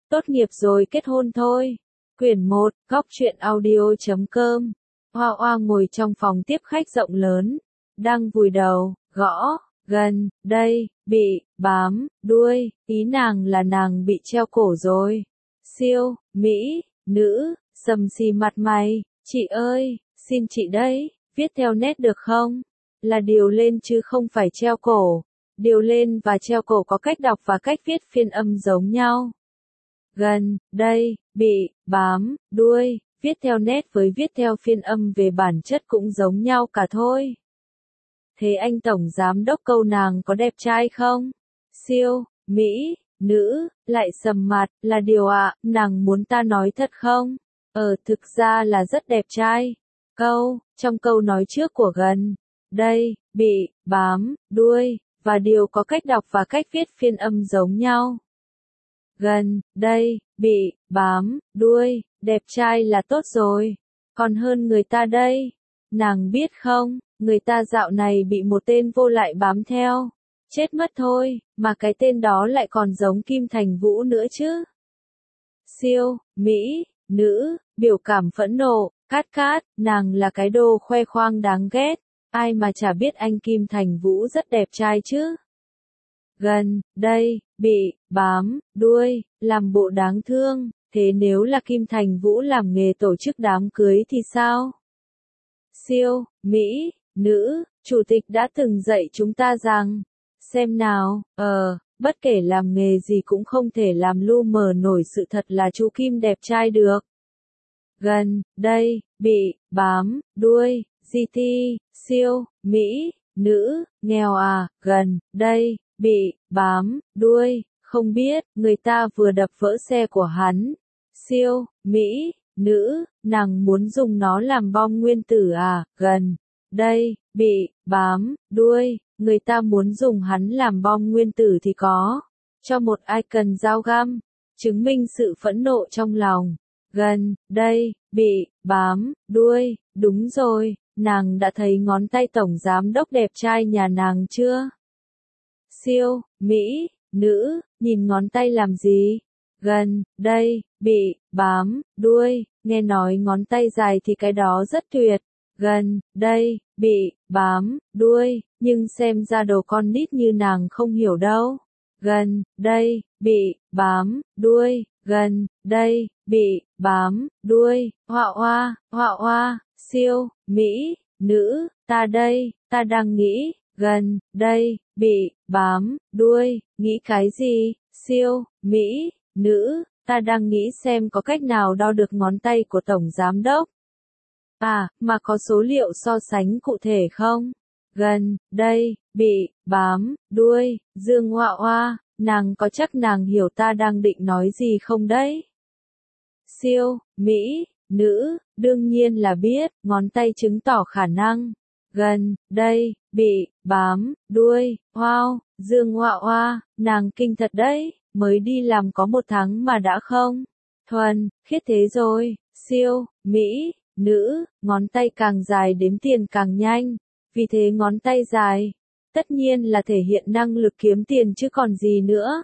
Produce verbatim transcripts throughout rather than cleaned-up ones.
tốt nghiệp rồi kết hôn thôi. Quyển một, góc truyện audio chấm com. Hoa Hoa ngồi trong phòng tiếp khách rộng lớn, đang vùi đầu, gõ, gần, đây, bị, bám, đuôi, ý nàng là nàng bị treo cổ rồi. Siêu, Mỹ, nữ, sầm xì mặt mày, chị ơi, xin chị đấy, viết theo nét được không? Là điều lên chứ không phải treo cổ. Điều lên và treo cổ có cách đọc và cách viết phiên âm giống nhau. Gần, đây, bị, bám, đuôi, viết theo nét với viết theo phiên âm về bản chất cũng giống nhau cả thôi. Thế anh tổng giám đốc câu nàng có đẹp trai không? Siêu, Mỹ, nữ, lại sầm mặt, là điều ạ, à, nàng muốn ta nói thật không? Ờ, thực ra là rất đẹp trai. Câu, trong câu nói trước của gần, đây, bị, bám, đuôi, và điều có cách đọc và cách viết phiên âm giống nhau. Gần, đây, bị, bám, đuôi, đẹp trai là tốt rồi. Còn hơn người ta đây. Nàng biết không, người ta dạo này bị một tên vô lại bám theo. Chết mất thôi, mà cái tên đó lại còn giống Kim Thành Vũ nữa chứ. Siêu, Mỹ, nữ, biểu cảm phẫn nộ, cát cát, nàng là cái đồ khoe khoang đáng ghét. Ai mà chả biết anh Kim Thành Vũ rất đẹp trai chứ. Gần, đây, bị, bám, đuôi, làm bộ đáng thương, thế nếu là Kim Thành Vũ làm nghề tổ chức đám cưới thì sao? Siêu, Mỹ, nữ, chủ tịch đã từng dạy chúng ta rằng, xem nào, ờ, bất kể làm nghề gì cũng không thể làm lu mờ nổi sự thật là chú Kim đẹp trai được. Gần, đây, bị, bám, đuôi, giê tê, siêu, Mỹ, nữ, nghèo à, gần, đây, bị, bám, đuôi, không biết, người ta vừa đập vỡ xe của hắn. Siêu, Mỹ, nữ, nàng muốn dùng nó làm bom nguyên tử à, gần, đây, bị, bám, đuôi, người ta muốn dùng hắn làm bom nguyên tử thì có. Cho một icon dao găm, chứng minh sự phẫn nộ trong lòng. Gần, đây, bị, bám, đuôi, đúng rồi, nàng đã thấy ngón tay tổng giám đốc đẹp trai nhà nàng chưa? Siêu, Mỹ, nữ, nhìn ngón tay làm gì? Gần, đây, bị, bám, đuôi, nghe nói ngón tay dài thì cái đó rất tuyệt. Gần, đây, bị, bám, đuôi, nhưng xem ra đồ con nít như nàng không hiểu đâu. Gần, đây, bị, bám, đuôi, gần, đây, bị, bám, đuôi, Hoa Hoa, Hoa Hoa, siêu, Mỹ, nữ, ta đây, ta đang nghĩ, gần, đây, bị, bám, đuôi, nghĩ cái gì, siêu, Mỹ, nữ, ta đang nghĩ xem có cách nào đo được ngón tay của tổng giám đốc. À, mà có số liệu so sánh cụ thể không? Gần, đây, bị, bám, đuôi, Dương Hoa Hoa, nàng có chắc nàng hiểu ta đang định nói gì không đấy? Siêu, Mỹ, nữ, đương nhiên là biết, ngón tay chứng tỏ khả năng. Gần, đây, bị, bám, đuôi, wow, Dương Hoa Hoa, nàng kinh thật đấy, mới đi làm có một tháng mà đã không? Thuần, khiết thế rồi, siêu, Mỹ, nữ, ngón tay càng dài đếm tiền càng nhanh, vì thế ngón tay dài, tất nhiên là thể hiện năng lực kiếm tiền chứ còn gì nữa.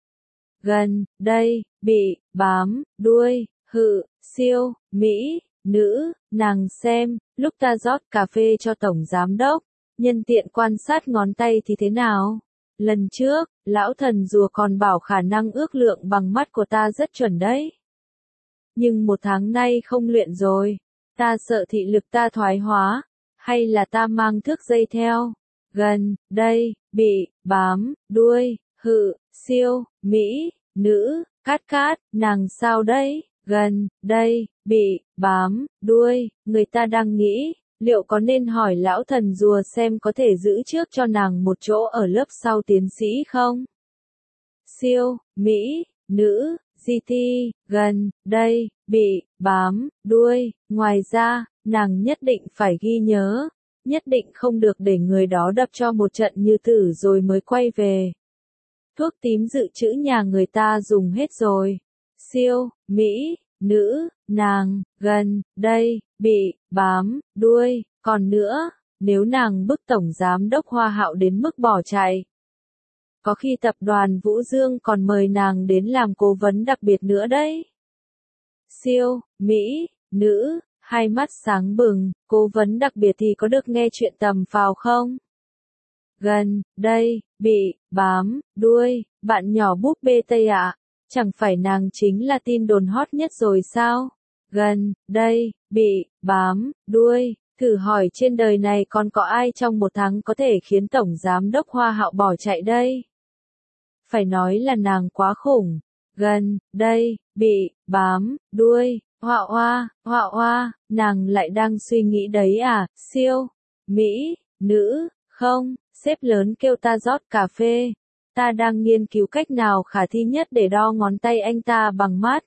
Gần, đây, bị, bám, đuôi, hự, siêu, Mỹ, nữ, nàng xem, lúc ta rót cà phê cho tổng giám đốc, nhân tiện quan sát ngón tay thì thế nào? Lần trước, lão thần rùa còn bảo khả năng ước lượng bằng mắt của ta rất chuẩn đấy. Nhưng một tháng nay không luyện rồi, ta sợ thị lực ta thoái hóa, hay là ta mang thước dây theo. Gần, đây, bị, bám, đuôi, hự, siêu, Mỹ, nữ, cát cát, nàng sao đấy? Gần, đây, bị, bám, đuôi, người ta đang nghĩ, liệu có nên hỏi lão thần rùa xem có thể giữ trước cho nàng một chỗ ở lớp sau tiến sĩ không? Siêu, Mỹ, nữ, giê tê, gần, đây, bị, bám, đuôi, ngoài ra, nàng nhất định phải ghi nhớ, nhất định không được để người đó đập cho một trận như tử rồi mới quay về. Thuốc tím dự trữ nhà người ta dùng hết rồi. Siêu, Mỹ, nữ, nàng, gần, đây, bị, bám, đuôi, còn nữa, nếu nàng bức tổng giám đốc Hoa Hạo đến mức bỏ chạy. Có khi tập đoàn Vũ Dương còn mời nàng đến làm cố vấn đặc biệt nữa đấy. Siêu, Mỹ, nữ, hai mắt sáng bừng, cố vấn đặc biệt thì có được nghe chuyện tầm phào không? Gần, đây, bị, bám, đuôi, bạn nhỏ búp bê Tây ạ, chẳng phải nàng chính là tin đồn hot nhất rồi sao? Gần, đây, bị, bám, đuôi, thử hỏi trên đời này còn có ai trong một tháng có thể khiến Tổng Giám đốc Hoa Hạo bỏ chạy đây? Phải nói là nàng quá khủng. Gần, đây, bị, bám, đuôi, Hoa Hoa, Hoa Hoa, nàng lại đang suy nghĩ đấy à, siêu, Mỹ, nữ, không, sếp lớn kêu ta rót cà phê. Ta đang nghiên cứu cách nào khả thi nhất để đo ngón tay anh ta bằng mắt.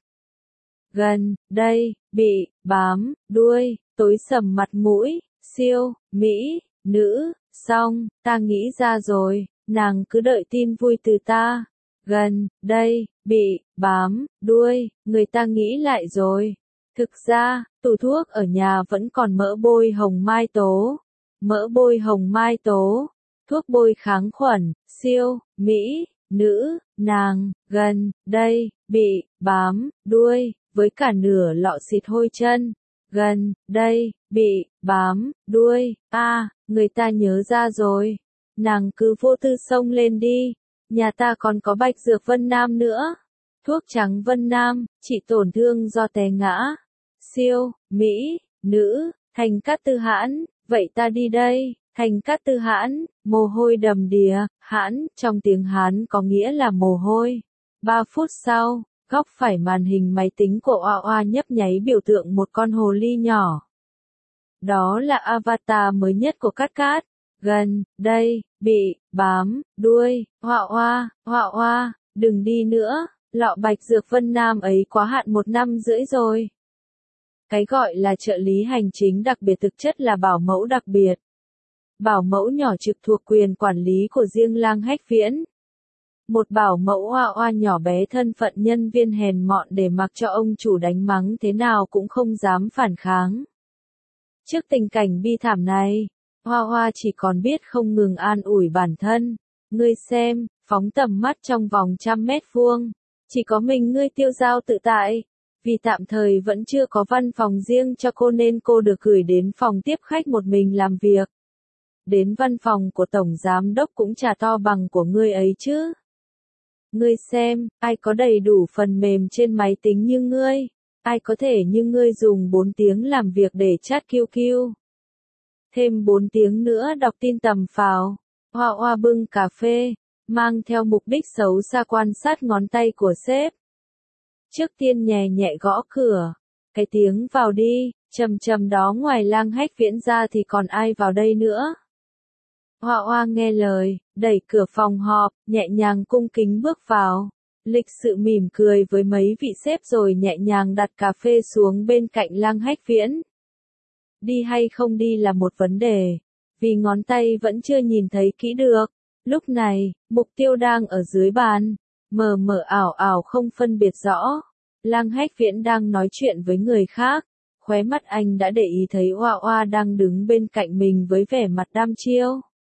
Gần, đây, bị, bám, đuôi, tối sầm mặt mũi, siêu, Mỹ, nữ, xong, ta nghĩ ra rồi, nàng cứ đợi tin vui từ ta. Gần, đây, bị, bám, đuôi, người ta nghĩ lại rồi. Thực ra, tủ thuốc ở nhà vẫn còn mỡ bôi hồng mai tố. Mỡ bôi hồng mai tố, thuốc bôi kháng khuẩn, siêu, Mỹ, nữ, nàng, gần, đây, bị, bám, đuôi, với cả nửa lọ xịt hôi chân. Gần, đây, bị, bám, đuôi, a à, người ta nhớ ra rồi. Nàng cứ vô tư xông lên đi. Nhà ta còn có bạch dược Vân Nam nữa. Thuốc trắng Vân Nam, trị tổn thương do té ngã. Siêu, Mỹ, nữ, Thành Cát Tư Hãn, vậy ta đi đây. Thành Cát Tư Hãn, mồ hôi đầm đìa, hãn, trong tiếng Hán có nghĩa là mồ hôi. Ba phút sau, góc phải màn hình máy tính của Oa Oa nhấp nháy biểu tượng một con hồ ly nhỏ. Đó là avatar mới nhất của Cát Cát. Gần, đây, bị, bám, đuôi, Oa Oa, Oa Oa, đừng đi nữa, lọ bạch dược Vân Nam ấy quá hạn một năm rưỡi rồi. Cái gọi là trợ lý hành chính đặc biệt thực chất là bảo mẫu đặc biệt. Bảo mẫu nhỏ trực thuộc quyền quản lý của riêng Lang Hách Viễn. Một bảo mẫu Oa Oa nhỏ bé thân phận nhân viên hèn mọn để mặc cho ông chủ đánh mắng thế nào cũng không dám phản kháng. Trước tình cảnh bi thảm này, Oa Oa chỉ còn biết không ngừng an ủi bản thân. Ngươi xem, phóng tầm mắt trong vòng trăm mét vuông, chỉ có mình ngươi tiêu dao tự tại. Vì tạm thời vẫn chưa có văn phòng riêng cho cô nên cô được gửi đến phòng tiếp khách một mình làm việc. Đến văn phòng của Tổng Giám đốc cũng chả to bằng của ngươi ấy chứ. Ngươi xem, ai có đầy đủ phần mềm trên máy tính như ngươi, ai có thể như ngươi dùng bốn tiếng làm việc để chat quy quy. Thêm bốn tiếng nữa đọc tin tầm phào. Hoa Hoa bưng cà phê, mang theo mục đích xấu xa quan sát ngón tay của sếp. Trước tiên nhẹ nhẹ gõ cửa, cái tiếng vào đi, trầm trầm đó ngoài Lang Hách Viễn ra thì còn ai vào đây nữa. Hoa Hoa nghe lời, đẩy cửa phòng họp, nhẹ nhàng cung kính bước vào, lịch sự mỉm cười với mấy vị sếp rồi nhẹ nhàng đặt cà phê xuống bên cạnh Lang Hách Viễn. Đi hay không đi là một vấn đề, vì ngón tay vẫn chưa nhìn thấy kỹ được. Lúc này, mục tiêu đang ở dưới bàn, mờ mờ ảo ảo không phân biệt rõ. Lang Hách Viễn đang nói chuyện với người khác, khóe mắt anh đã để ý thấy Oa Oa đang đứng bên cạnh mình với vẻ mặt đăm chiêu.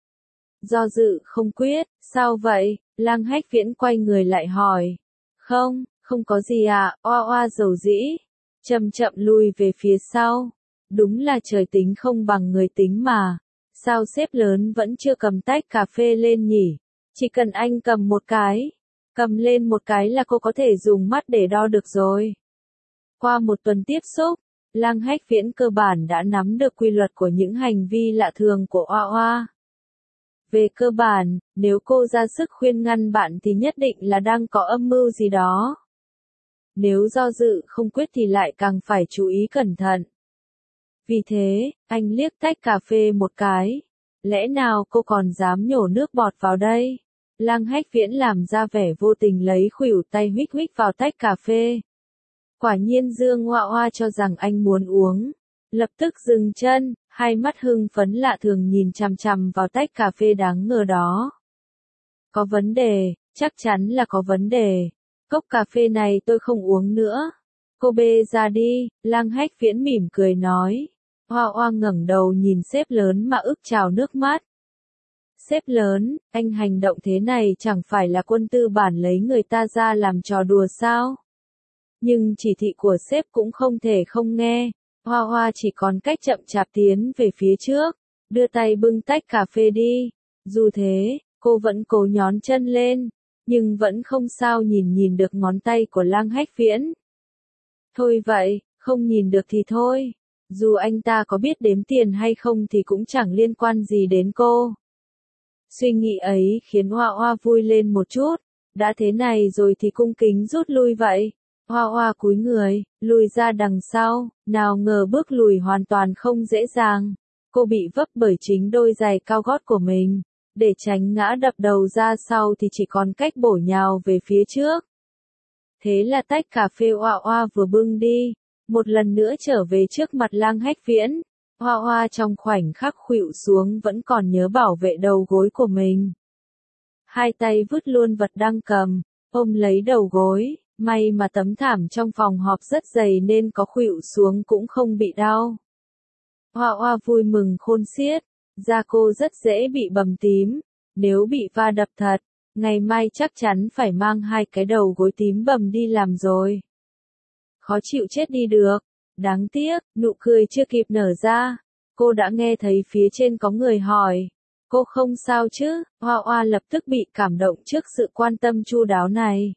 Do dự không quyết, sao vậy? Lang Hách Viễn quay người lại hỏi. Không, không có gì à, Oa Oa dầu dĩ, chậm chậm lùi về phía sau. Đúng là trời tính không bằng người tính mà. Sao sếp lớn vẫn chưa cầm tách cà phê lên nhỉ? Chỉ cần anh cầm một cái, cầm lên một cái là cô có thể dùng mắt để đo được rồi. Qua một tuần tiếp xúc, Lang Hách Viễn cơ bản đã nắm được quy luật của những hành vi lạ thường của Oa Oa. Về cơ bản, nếu cô ra sức khuyên ngăn bạn thì nhất định là đang có âm mưu gì đó. Nếu do dự không quyết thì lại càng phải chú ý cẩn thận. Vì thế, anh liếc tách cà phê một cái. Lẽ nào cô còn dám nhổ nước bọt vào đây? Lang Hách Viễn làm ra vẻ vô tình lấy khuỷu tay huých huých vào tách cà phê. Quả nhiên Dương Hoa Hoa cho rằng anh muốn uống. Lập tức dừng chân, hai mắt hưng phấn lạ thường nhìn chằm chằm vào tách cà phê đáng ngờ đó. Có vấn đề, chắc chắn là có vấn đề. Cốc cà phê này tôi không uống nữa. Cô bê ra đi, Lang Hách Viễn mỉm cười nói. Hoa Hoa ngẩng đầu nhìn sếp lớn mà ức trào nước mắt. Sếp lớn, anh hành động thế này chẳng phải là quân tư bản lấy người ta ra làm trò đùa sao? Nhưng chỉ thị của sếp cũng không thể không nghe. Hoa Hoa chỉ còn cách chậm chạp tiến về phía trước, đưa tay bưng tách cà phê đi. Dù thế, cô vẫn cố nhón chân lên, nhưng vẫn không sao nhìn nhìn được ngón tay của Lang Hách Viễn. Thôi vậy, không nhìn được thì thôi. Dù anh ta có biết đếm tiền hay không thì cũng chẳng liên quan gì đến cô. Suy nghĩ ấy khiến Hoa Hoa vui lên một chút. Đã thế này rồi thì cung kính rút lui vậy. Hoa Hoa cúi người, lùi ra đằng sau, nào ngờ bước lùi hoàn toàn không dễ dàng. Cô bị vấp bởi chính đôi giày cao gót của mình. Để tránh ngã đập đầu ra sau thì chỉ còn cách bổ nhào về phía trước. Thế là tách cà phê Hoa Hoa vừa bưng đi, một lần nữa trở về trước mặt Lang Hách Viễn. Hoa Hoa trong khoảnh khắc khuỵu xuống vẫn còn nhớ bảo vệ đầu gối của mình. Hai tay vứt luôn vật đang cầm, ôm lấy đầu gối, may mà tấm thảm trong phòng họp rất dày nên có khuỵu xuống cũng không bị đau. Hoa Hoa vui mừng khôn xiết, da cô rất dễ bị bầm tím, nếu bị va đập thật, ngày mai chắc chắn phải mang hai cái đầu gối tím bầm đi làm rồi. Khó chịu chết đi được. Đáng tiếc, nụ cười chưa kịp nở ra, cô đã nghe thấy phía trên có người hỏi. Cô không sao chứ? Hoa Hoa lập tức bị cảm động trước sự quan tâm chu đáo này.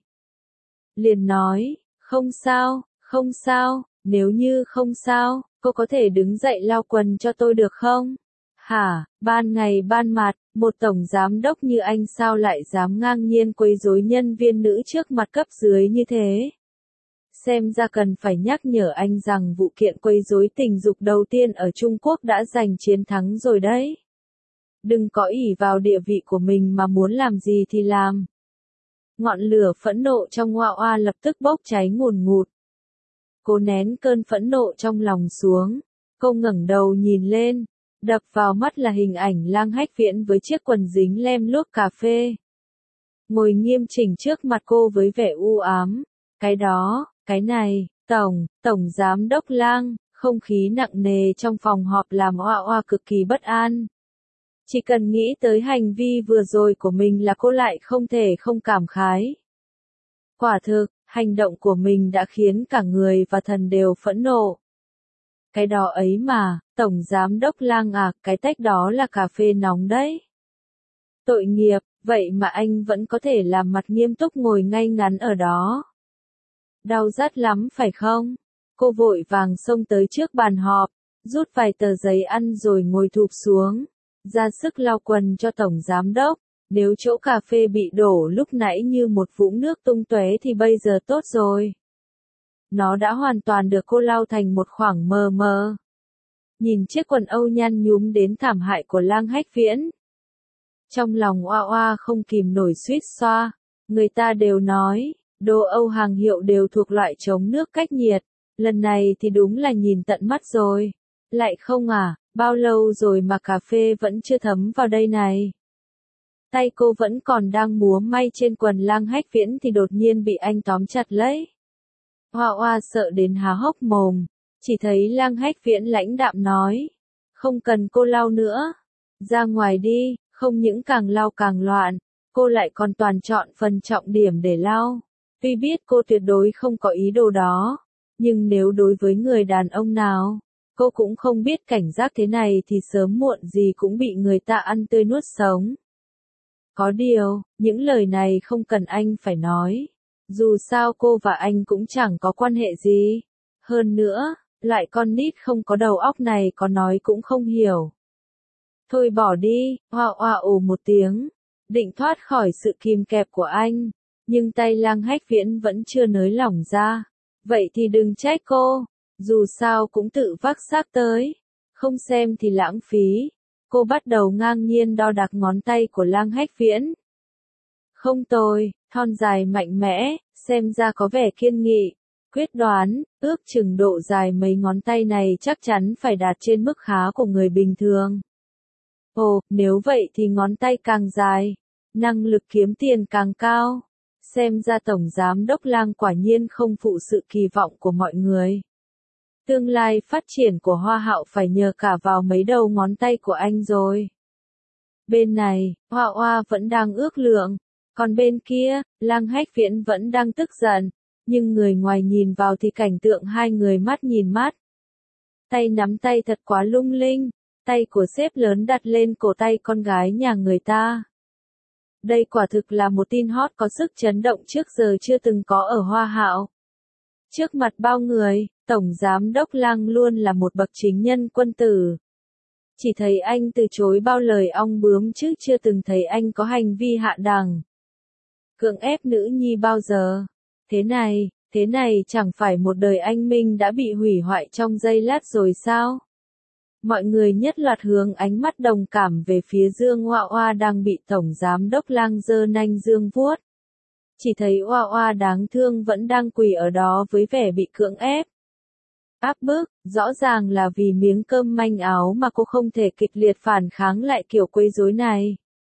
Liền nói, không sao, không sao, nếu như không sao, cô có thể đứng dậy lau quần cho tôi được không? Hả, ban ngày ban mặt, một tổng giám đốc như anh sao lại dám ngang nhiên quấy rối nhân viên nữ trước mặt cấp dưới như thế? Xem ra cần phải nhắc nhở anh rằng vụ kiện quấy rối tình dục đầu tiên ở Trung Quốc đã giành chiến thắng rồi đấy. Đừng có ỷ vào địa vị của mình mà muốn làm gì thì làm. Ngọn lửa phẫn nộ trong Hoa Hoa lập tức bốc cháy ngùn ngụt. Cô nén cơn phẫn nộ trong lòng xuống. Cô ngẩng đầu nhìn lên. Đập vào mắt là hình ảnh Lang Hách Viễn với chiếc quần dính lem luốc cà phê. Ngồi nghiêm chỉnh trước mặt cô với vẻ u ám. Cái đó, cái này, tổng, tổng giám đốc Lang, không khí nặng nề trong phòng họp làm Hoa Hoa cực kỳ bất an. Chỉ cần nghĩ tới hành vi vừa rồi của mình là cô lại không thể không cảm khái. Quả thực, hành động của mình đã khiến cả người và thần đều phẫn nộ. Cái đó ấy mà, tổng giám đốc Lang à, cái tách đó là cà phê nóng đấy. Tội nghiệp, vậy mà anh vẫn có thể làm mặt nghiêm túc ngồi ngay ngắn ở đó. Đau rát lắm phải không? Cô vội vàng xông tới trước bàn họp, rút vài tờ giấy ăn rồi ngồi thụp xuống, ra sức lau quần cho tổng giám đốc. Nếu chỗ cà phê bị đổ lúc nãy như một vũng nước tung tóe thì bây giờ tốt rồi. Nó đã hoàn toàn được cô lau thành một khoảng mờ mờ. Nhìn chiếc quần âu nhăn nhúm đến thảm hại của Lang Hách Viễn. Trong lòng Oa Oa không kìm nổi suýt xoa. Người ta đều nói, đồ Âu hàng hiệu đều thuộc loại chống nước cách nhiệt. Lần này thì đúng là nhìn tận mắt rồi. Lại không à, bao lâu rồi mà cà phê vẫn chưa thấm vào đây này. Tay cô vẫn còn đang múa may trên quần Lang Hách Viễn thì đột nhiên bị anh tóm chặt lấy. Hoa Hoa sợ đến há hốc mồm, chỉ thấy Lang Hách Viễn lãnh đạm nói, không cần cô lau nữa, ra ngoài đi, không những càng lau càng loạn, cô lại còn toàn chọn phần trọng điểm để lau. Tuy biết cô tuyệt đối không có ý đồ đó, nhưng nếu đối với người đàn ông nào, cô cũng không biết cảnh giác thế này thì sớm muộn gì cũng bị người ta ăn tươi nuốt sống. Có điều, những lời này không cần anh phải nói. Dù sao cô và anh cũng chẳng có quan hệ gì. Hơn nữa, lại con nít không có đầu óc này có nói cũng không hiểu. Thôi bỏ đi, Hoa Hoa ồ một tiếng, định thoát khỏi sự kìm kẹp của anh. Nhưng tay Lang Hách Viễn vẫn chưa nới lỏng ra. Vậy thì đừng trách cô, dù sao cũng tự vác xác tới. Không xem thì lãng phí. Cô bắt đầu ngang nhiên đo đạc ngón tay của Lang Hách Viễn. Không tồi, thon dài mạnh mẽ, xem ra có vẻ kiên nghị, quyết đoán, ước chừng độ dài mấy ngón tay này chắc chắn phải đạt trên mức khá của người bình thường. Ồ, nếu vậy thì ngón tay càng dài, năng lực kiếm tiền càng cao. Xem ra tổng giám đốc Lang quả nhiên không phụ sự kỳ vọng của mọi người. Tương lai phát triển của Hoa Hạo phải nhờ cả vào mấy đầu ngón tay của anh rồi. Bên này, Hoa Hoa vẫn đang ước lượng, còn bên kia, Lăng Hách Viễn vẫn đang tức giận, nhưng người ngoài nhìn vào thì cảnh tượng hai người mắt nhìn mắt. Tay nắm tay thật quá lung linh, tay của sếp lớn đặt lên cổ tay con gái nhà người ta. Đây quả thực là một tin hot có sức chấn động trước giờ chưa từng có ở Hoa Hạo. Trước mặt bao người, Tổng Giám đốc Lăng luôn là một bậc chính nhân quân tử. Chỉ thấy anh từ chối bao lời ong bướm chứ chưa từng thấy anh có hành vi hạ đẳng. Cưỡng ép nữ nhi bao giờ? Thế này, thế này chẳng phải một đời anh Minh đã bị hủy hoại trong giây lát rồi sao? Mọi người nhất loạt hướng ánh mắt đồng cảm về phía Dương Oa Oa đang bị Tổng Giám đốc Lăng giơ nanh dương vuốt. Chỉ thấy Oa Oa đáng thương vẫn đang quỳ ở đó với vẻ bị cưỡng ép. Áp bức, rõ ràng là vì miếng cơm manh áo mà cô không thể kịch liệt phản kháng lại kiểu quấy rối này.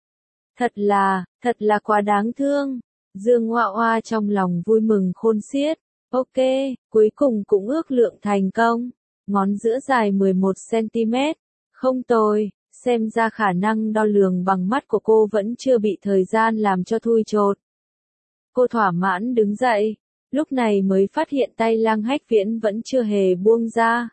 Thật là, thật là quá đáng thương. Dương Oa Oa trong lòng vui mừng khôn xiết. Ok, cuối cùng cũng ước lượng thành công. Ngón giữa dài mười một xăng-ti-mét. Không tồi, xem ra khả năng đo lường bằng mắt của cô vẫn chưa bị thời gian làm cho thui chột. Cô thỏa mãn đứng dậy, lúc này mới phát hiện tay Lăng Hách Viễn vẫn chưa hề buông ra.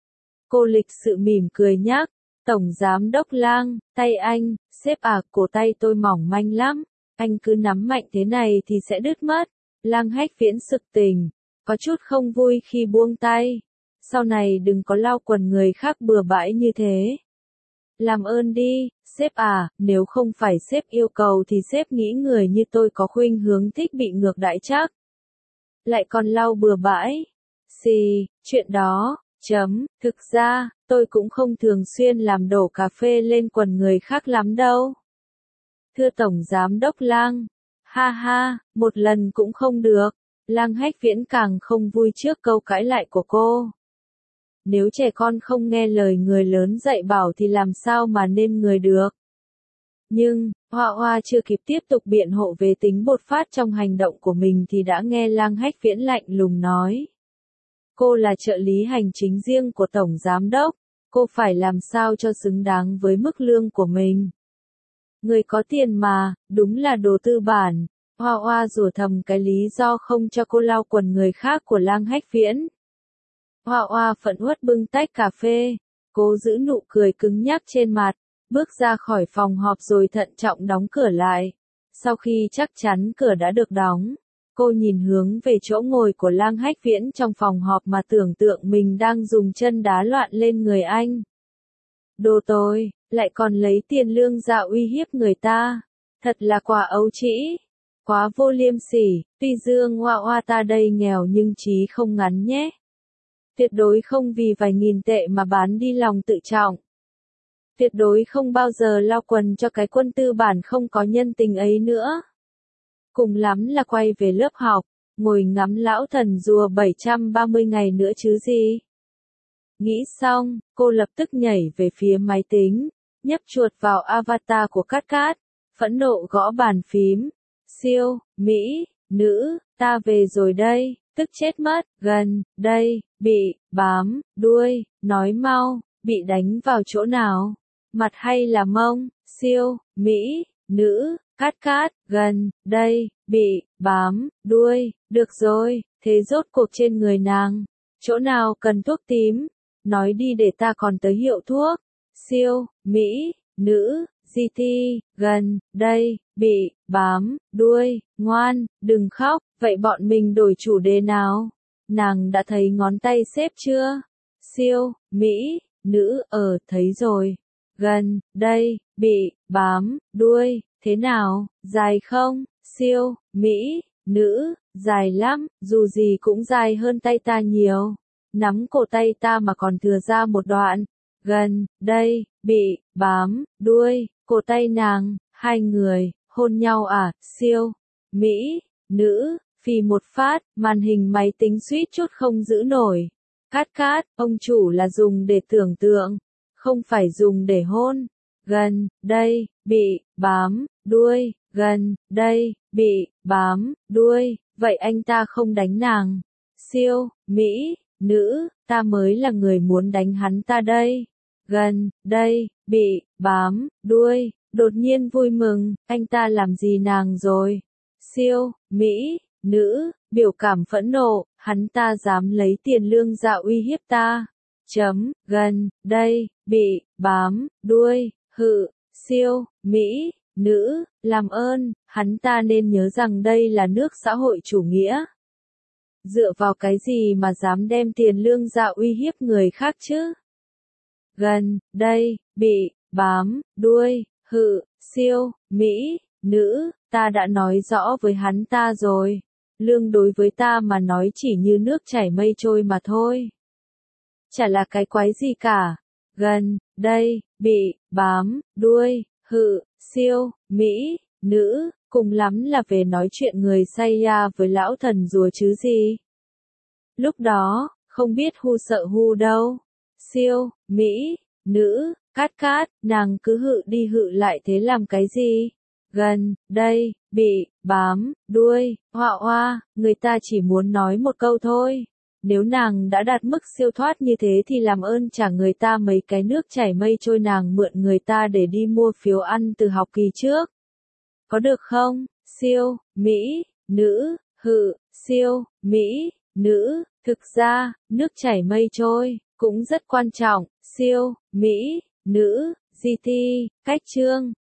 Cô lịch sự mỉm cười nhắc, Tổng Giám đốc Lăng, tay anh, sếp à, cổ tay tôi mỏng manh lắm, anh cứ nắm mạnh thế này thì sẽ đứt mất. Lăng Hách Viễn sực tỉnh, có chút không vui khi buông tay. Sau này đừng có lau quần người khác bừa bãi như thế. Làm ơn đi, sếp à, nếu không phải sếp yêu cầu thì sếp nghĩ người như tôi có khuynh hướng thích bị ngược đãi chắc. Lại còn lau bừa bãi. Xì, chuyện đó, chấm, thực ra, tôi cũng không thường xuyên làm đổ cà phê lên quần người khác lắm đâu. Thưa Tổng Giám đốc Lăng, ha ha, một lần cũng không được. Lăng Hách Viễn càng không vui trước câu cãi lại của cô. Nếu trẻ con không nghe lời người lớn dạy bảo thì làm sao mà nên người được. Nhưng, Hoa Hoa chưa kịp tiếp tục biện hộ về tính bột phát trong hành động của mình thì đã nghe Lăng Hách Viễn lạnh lùng nói. Cô là trợ lý hành chính riêng của Tổng Giám đốc, cô phải làm sao cho xứng đáng với mức lương của mình. Người có tiền mà, đúng là đồ tư bản. Hoa Hoa rủa thầm cái lý do không cho cô lau quần người khác của Lăng Hách Viễn. Hoa Hoa phẫn uất bưng tách cà phê, cố giữ nụ cười cứng nhắc trên mặt, bước ra khỏi phòng họp rồi thận trọng đóng cửa lại. Sau khi chắc chắn cửa đã được đóng, cô nhìn hướng về chỗ ngồi của Lăng Hách Viễn trong phòng họp mà tưởng tượng mình đang dùng chân đá loạn lên người anh. Đồ tôi, lại còn lấy tiền lương ra uy hiếp người ta, thật là quá ấu trĩ, quá vô liêm sỉ. Tuy Dương Hoa Hoa ta đây nghèo nhưng chí không ngắn nhé. Tuyệt đối không vì vài nghìn tệ mà bán đi lòng tự trọng. Tuyệt đối không bao giờ lau quần cho cái quân tư bản không có nhân tình ấy nữa. Cùng lắm là quay về lớp học, ngồi ngắm lão thần rùa bảy trăm ba mươi ngày nữa chứ gì. Nghĩ xong, cô lập tức nhảy về phía máy tính, nhấp chuột vào avatar của Cát Cát, phẫn nộ gõ bàn phím. Siêu, Mỹ, nữ, ta về rồi đây. Tức chết mất, gần, đây, bị, bám, đuôi, nói mau, bị đánh vào chỗ nào, mặt hay là mông, siêu, Mỹ, nữ, Cát Cát, gần, đây, bị, bám, đuôi, được rồi, thế rốt cuộc trên người nàng, chỗ nào cần thuốc tím, nói đi để ta còn tới hiệu thuốc, siêu, Mỹ, nữ, giê tê, gần, đây, bị, bám, đuôi, ngoan, đừng khóc, vậy bọn mình đổi chủ đề nào? Nàng đã thấy ngón tay sếp chưa? Siêu, Mỹ, nữ, ờ, thấy rồi. Gần, đây, bị, bám, đuôi, thế nào, dài không? Siêu, Mỹ, nữ, dài lắm, dù gì cũng dài hơn tay ta nhiều. Nắm cổ tay ta mà còn thừa ra một đoạn. Gần, đây, bị, bám, đuôi, cổ tay nàng, hai người, hôn nhau à, siêu, Mỹ, nữ, phì một phát, màn hình máy tính suýt chút không giữ nổi. Cát Cát, ông chủ là dùng để tưởng tượng, không phải dùng để hôn. Gần, đây, bị, bám, đuôi, gần, đây, bị, bám, đuôi, vậy anh ta không đánh nàng. Siêu, Mỹ, nữ, ta mới là người muốn đánh hắn ta đây. Gần, đây, bị, bám, đuôi, Đột nhiên vui mừng, anh ta làm gì nàng rồi? Siêu, Mỹ, nữ, biểu cảm phẫn nộ, hắn ta dám lấy tiền lương dạo uy hiếp ta. Chấm, gần, đây, bị, bám, đuôi, hự, siêu, Mỹ, nữ, làm ơn, hắn ta nên nhớ rằng đây là nước xã hội chủ nghĩa. Dựa vào cái gì mà dám đem tiền lương dạo uy hiếp người khác chứ? Gần, đây, bị, bám, đuôi, hự, siêu, Mỹ, nữ, ta đã nói rõ với hắn ta rồi. Lương đối với ta mà nói chỉ như nước chảy mây trôi mà thôi. Chả là cái quái gì cả. Gần, đây, bị, bám, đuôi, hự, siêu, Mỹ, nữ, cùng lắm là về nói chuyện người say ya với lão thần rùa chứ gì. Lúc đó, không biết hu sợ hu đâu. Siêu, Mỹ, nữ, cát cát, nàng cứ hự đi hự lại thế làm cái gì? Gần, đây, bị, bám, đuôi, hoa hoa, người ta chỉ muốn nói một câu thôi. Nếu nàng đã đạt mức siêu thoát như thế thì làm ơn trả người ta mấy cái nước chảy mây trôi nàng mượn người ta để đi mua phiếu ăn từ học kỳ trước. Có được không? Siêu, Mỹ, nữ, hự, siêu, Mỹ, nữ, thực ra, nước chảy mây trôi, cũng rất quan trọng, siêu, Mỹ, nữ, giê tê, cách chương.